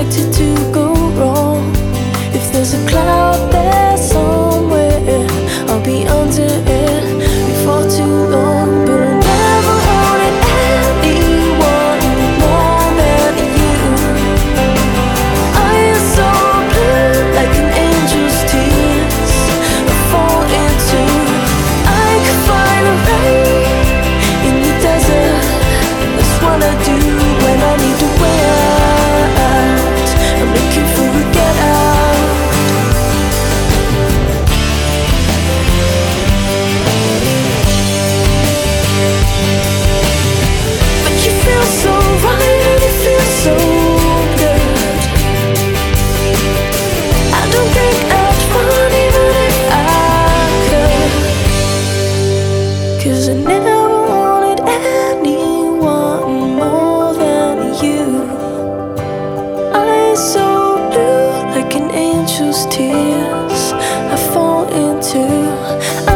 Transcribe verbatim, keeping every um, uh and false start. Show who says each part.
Speaker 1: expected to go wrong. If there's a cloud there somewhere, I'll be under it before too long. But I never wanted anyone more than you. Eyes so blue like an angel's tears I fall into. I could find a ray in the desert. That's what I do when I need to way out. I'm looking for a get out. But you feel so right and it feels so good. I don't think I'd run even if I could, 'cause I never wanted anyone more than you. Eyes so blue like an angel's tears I fall into.